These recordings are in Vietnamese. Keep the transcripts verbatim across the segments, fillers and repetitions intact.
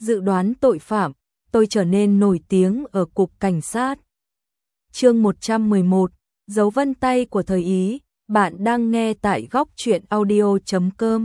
dự đoán tội phạm, tôi trở nên nổi tiếng ở cục cảnh sát. Chương một trăm mười một, dấu vân tay của thời Ý, bạn đang nghe tại góc truyện audio chấm com.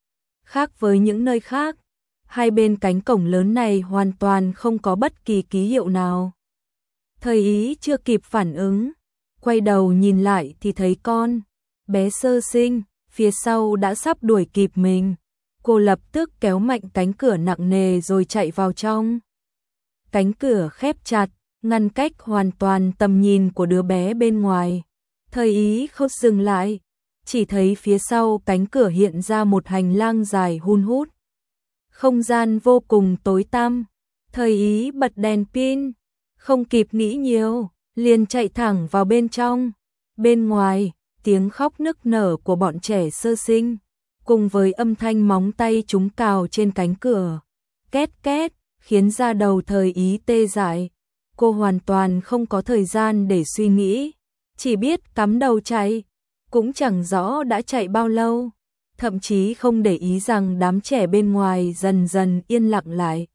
Khác với những nơi khác, hai bên cánh cổng lớn này hoàn toàn không có bất kỳ ký hiệu nào. Thời Ý chưa kịp phản ứng, quay đầu nhìn lại thì thấy con bé sơ sinh phía sau đã sắp đuổi kịp mình. Cô lập tức kéo mạnh cánh cửa nặng nề rồi chạy vào trong. Cánh cửa khép chặt, ngăn cách hoàn toàn tầm nhìn của đứa bé bên ngoài. Thời Ý không dừng lại, chỉ thấy phía sau cánh cửa hiện ra một hành lang dài hun hút. Không gian vô cùng tối tăm. Thời Ý bật đèn pin, không kịp nghĩ nhiều, liền chạy thẳng vào bên trong. Bên ngoài, tiếng khóc nức nở của bọn trẻ sơ sinh, cùng với âm thanh móng tay chúng cào trên cánh cửa, két két, khiến da đầu Thời Ý tê dại. Cô hoàn toàn không có thời gian để suy nghĩ, chỉ biết cắm đầu chạy, cũng chẳng rõ đã chạy bao lâu, thậm chí không để ý rằng đám trẻ bên ngoài dần dần yên lặng lại.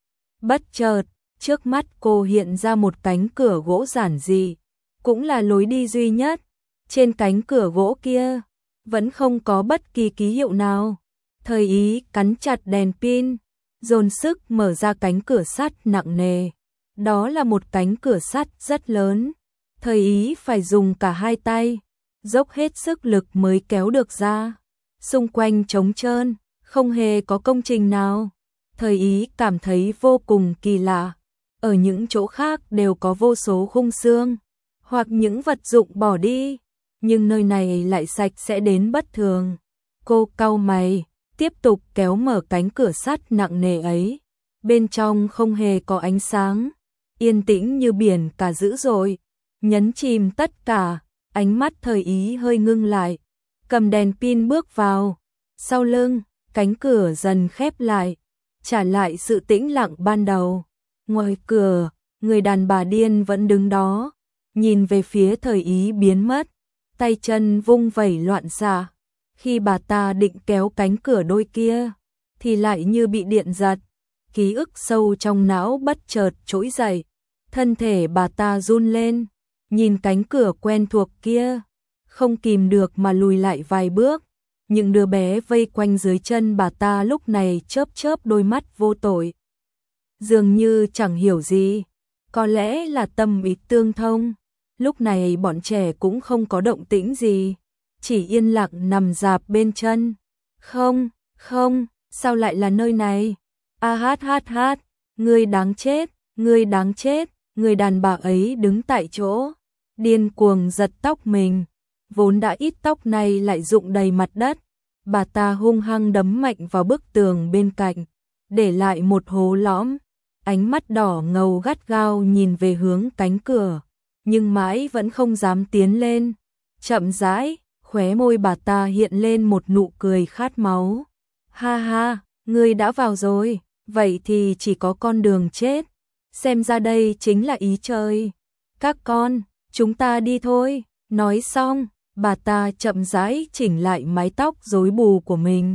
Bất chợt, trước mắt cô hiện ra một cánh cửa gỗ giản dị, cũng là lối đi duy nhất. Trên cánh cửa gỗ kia vẫn không có bất kỳ ký hiệu nào. Thời Ý cắn chặt đèn pin, dồn sức mở ra cánh cửa sắt nặng nề. Đó là một cánh cửa sắt rất lớn. Thời Ý phải dùng cả hai tay, dốc hết sức lực mới kéo được ra. Xung quanh trống trơn, không hề có công trình nào. Thời Ý cảm thấy vô cùng kỳ lạ. Ở những chỗ khác đều có vô số khung xương, hoặc những vật dụng bỏ đi, nhưng nơi này lại sạch sẽ đến bất thường. Cô cau mày, tiếp tục kéo mở cánh cửa sắt nặng nề ấy. Bên trong không hề có ánh sáng, yên tĩnh như biển cả dữ dội, nhấn chìm tất cả. Ánh mắt Thời Ý hơi ngưng lại, cầm đèn pin bước vào. Sau lưng, cánh cửa dần khép lại, trả lại sự tĩnh lặng ban đầu. Ngoài cửa, người đàn bà điên vẫn đứng đó, nhìn về phía Thời Ý biến mất, tay chân vung vẩy loạn xạ. Khi bà ta định kéo cánh cửa đôi kia, thì lại như bị điện giật, ký ức sâu trong não bất chợt trỗi dậy, thân thể bà ta run lên, nhìn cánh cửa quen thuộc kia, không kìm được mà lùi lại vài bước. Những đứa bé vây quanh dưới chân bà ta lúc này chớp chớp đôi mắt vô tội, dường như chẳng hiểu gì, có lẽ là tâm ý tương thông. Lúc này bọn trẻ cũng không có động tĩnh gì, chỉ yên lặng nằm rạp bên chân. Không, không, sao lại là nơi này? A hát hát hát, ngươi đáng chết, ngươi đáng chết. Người đàn bà ấy đứng tại chỗ, điên cuồng giật tóc mình, vốn đã ít tóc này lại rụng đầy mặt đất. Bà ta hung hăng đấm mạnh vào bức tường bên cạnh, để lại một hố lõm. Ánh mắt đỏ ngầu gắt gao nhìn về hướng cánh cửa, nhưng mãi vẫn không dám tiến lên. Chậm rãi, khóe môi bà ta hiện lên một nụ cười khát máu. Ha ha, ngươi đã vào rồi, vậy thì chỉ có con đường chết. Xem ra đây chính là ý trời. Các con, chúng ta đi thôi. Nói xong, bà ta chậm rãi chỉnh lại mái tóc rối bù của mình.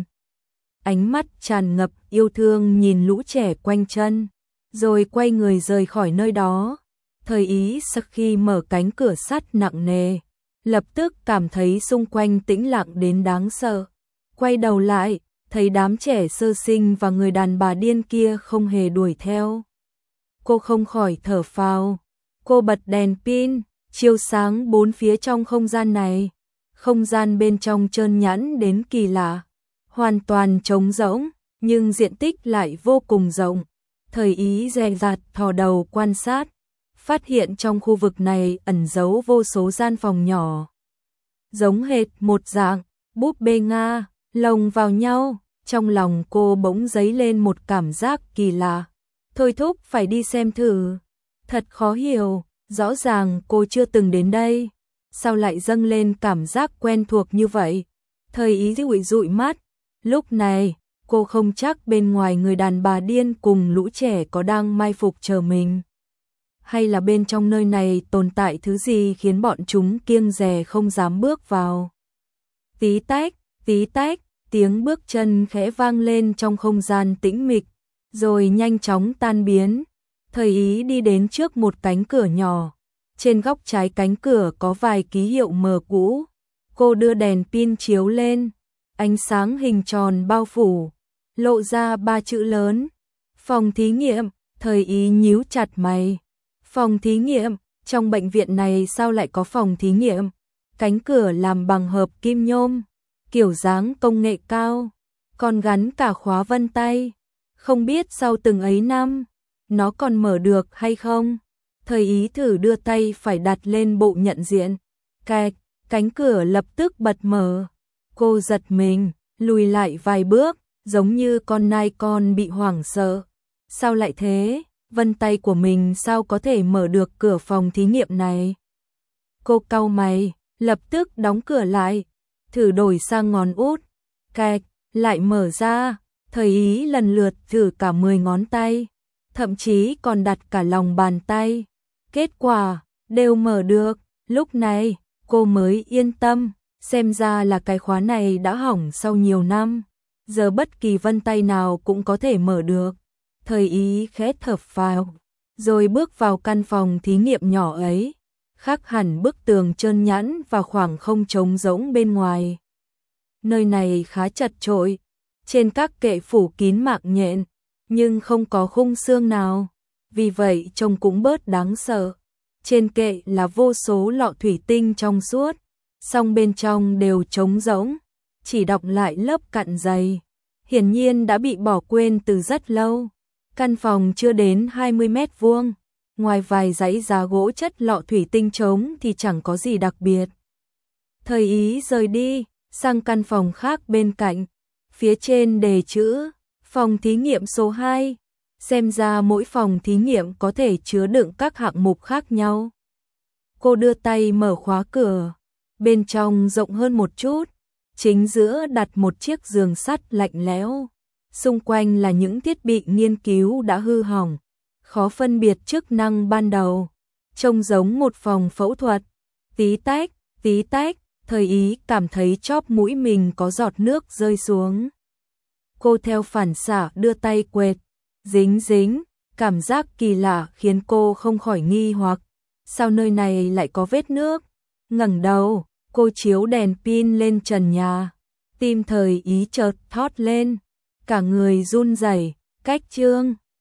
Ánh mắt tràn ngập yêu thương nhìn lũ trẻ quanh chân, rồi quay người rời khỏi nơi đó. Thời Ý sau khi mở cánh cửa sắt nặng nề, lập tức cảm thấy xung quanh tĩnh lặng đến đáng sợ. Quay đầu lại, thấy đám trẻ sơ sinh và người đàn bà điên kia không hề đuổi theo. Cô không khỏi thở phào. Cô bật đèn pin, chiếu sáng bốn phía trong không gian này. Không gian bên trong trơn nhẵn đến kỳ lạ, hoàn toàn trống rỗng, nhưng diện tích lại vô cùng rộng. Thời Ý dè dặt thò đầu quan sát, phát hiện trong khu vực này ẩn giấu vô số gian phòng nhỏ, giống hệt một dạng búp bê Nga lồng vào nhau. Trong lòng cô bỗng dấy lên một cảm giác kỳ lạ, thôi thúc phải đi xem thử. Thật khó hiểu, rõ ràng cô chưa từng đến đây, sao lại dâng lên cảm giác quen thuộc như vậy? Thời Ý dụi dụi mắt, lúc này cô không chắc bên ngoài người đàn bà điên cùng lũ trẻ có đang mai phục chờ mình, hay là bên trong nơi này tồn tại thứ gì khiến bọn chúng kiêng dè không dám bước vào. Tí tách, tí tách, tiếng bước chân khẽ vang lên trong không gian tĩnh mịch, rồi nhanh chóng tan biến. Thời ý đi đến trước một cánh cửa nhỏ. Trên góc trái cánh cửa có vài ký hiệu mờ cũ. Cô đưa đèn pin chiếu lên. Ánh sáng hình tròn bao phủ, lộ ra ba chữ lớn. Phòng thí nghiệm. Thời ý nhíu chặt mày. Phòng thí nghiệm? Trong bệnh viện này sao lại có phòng thí nghiệm? Cánh cửa làm bằng hợp kim nhôm, kiểu dáng công nghệ cao, còn gắn cả khóa vân tay. Không biết sau từng ấy năm, nó còn mở được hay không? Thời ý thử đưa tay phải đặt lên bộ nhận diện. Cạch, cánh cửa lập tức bật mở. Cô giật mình, lùi lại vài bước, giống như con nai con bị hoảng sợ. Sao lại thế? Vân tay của mình sao có thể mở được cửa phòng thí nghiệm này? Cô cau mày, lập tức đóng cửa lại, thử đổi sang ngón út. Cạch, lại mở ra. Thời ý lần lượt thử cả mười ngón tay, thậm chí còn đặt cả lòng bàn tay. Kết quả, đều mở được. Lúc này, cô mới yên tâm, xem ra là cái khóa này đã hỏng sau nhiều năm. Giờ bất kỳ vân tay nào cũng có thể mở được. Thời ý khẽ thở phào, rồi bước vào căn phòng thí nghiệm nhỏ ấy, khác hẳn bức tường trơn nhẵn và khoảng không trống rỗng bên ngoài. Nơi này khá chật chội, trên các kệ phủ kín mạng nhện, nhưng không có khung xương nào, vì vậy trông cũng bớt đáng sợ. Trên kệ là vô số lọ thủy tinh trong suốt, song bên trong đều trống rỗng, chỉ đọng lại lớp cặn dày, hiển nhiên đã bị bỏ quên từ rất lâu. Căn phòng chưa đến hai mươi mét vuông, ngoài vài dãy giá gỗ chất lọ thủy tinh trống thì chẳng có gì đặc biệt. Thời ý rời đi, sang căn phòng khác bên cạnh, phía trên đề chữ, phòng thí nghiệm số hai, xem ra mỗi phòng thí nghiệm có thể chứa đựng các hạng mục khác nhau. Cô đưa tay mở khóa cửa, bên trong rộng hơn một chút, chính giữa đặt một chiếc giường sắt lạnh lẽo. Xung quanh là những thiết bị nghiên cứu đã hư hỏng, khó phân biệt chức năng ban đầu, trông giống một phòng phẫu thuật. Tí tách, tí tách, thời ý cảm thấy chóp mũi mình có giọt nước rơi xuống. Cô theo phản xạ đưa tay quệt, dính dính, cảm giác kỳ lạ khiến cô không khỏi nghi hoặc, sao nơi này lại có vết nước? Ngẩng đầu, cô chiếu đèn pin lên trần nhà, tim thời ý chợt thót lên. Cả người run rẩy. Cách chương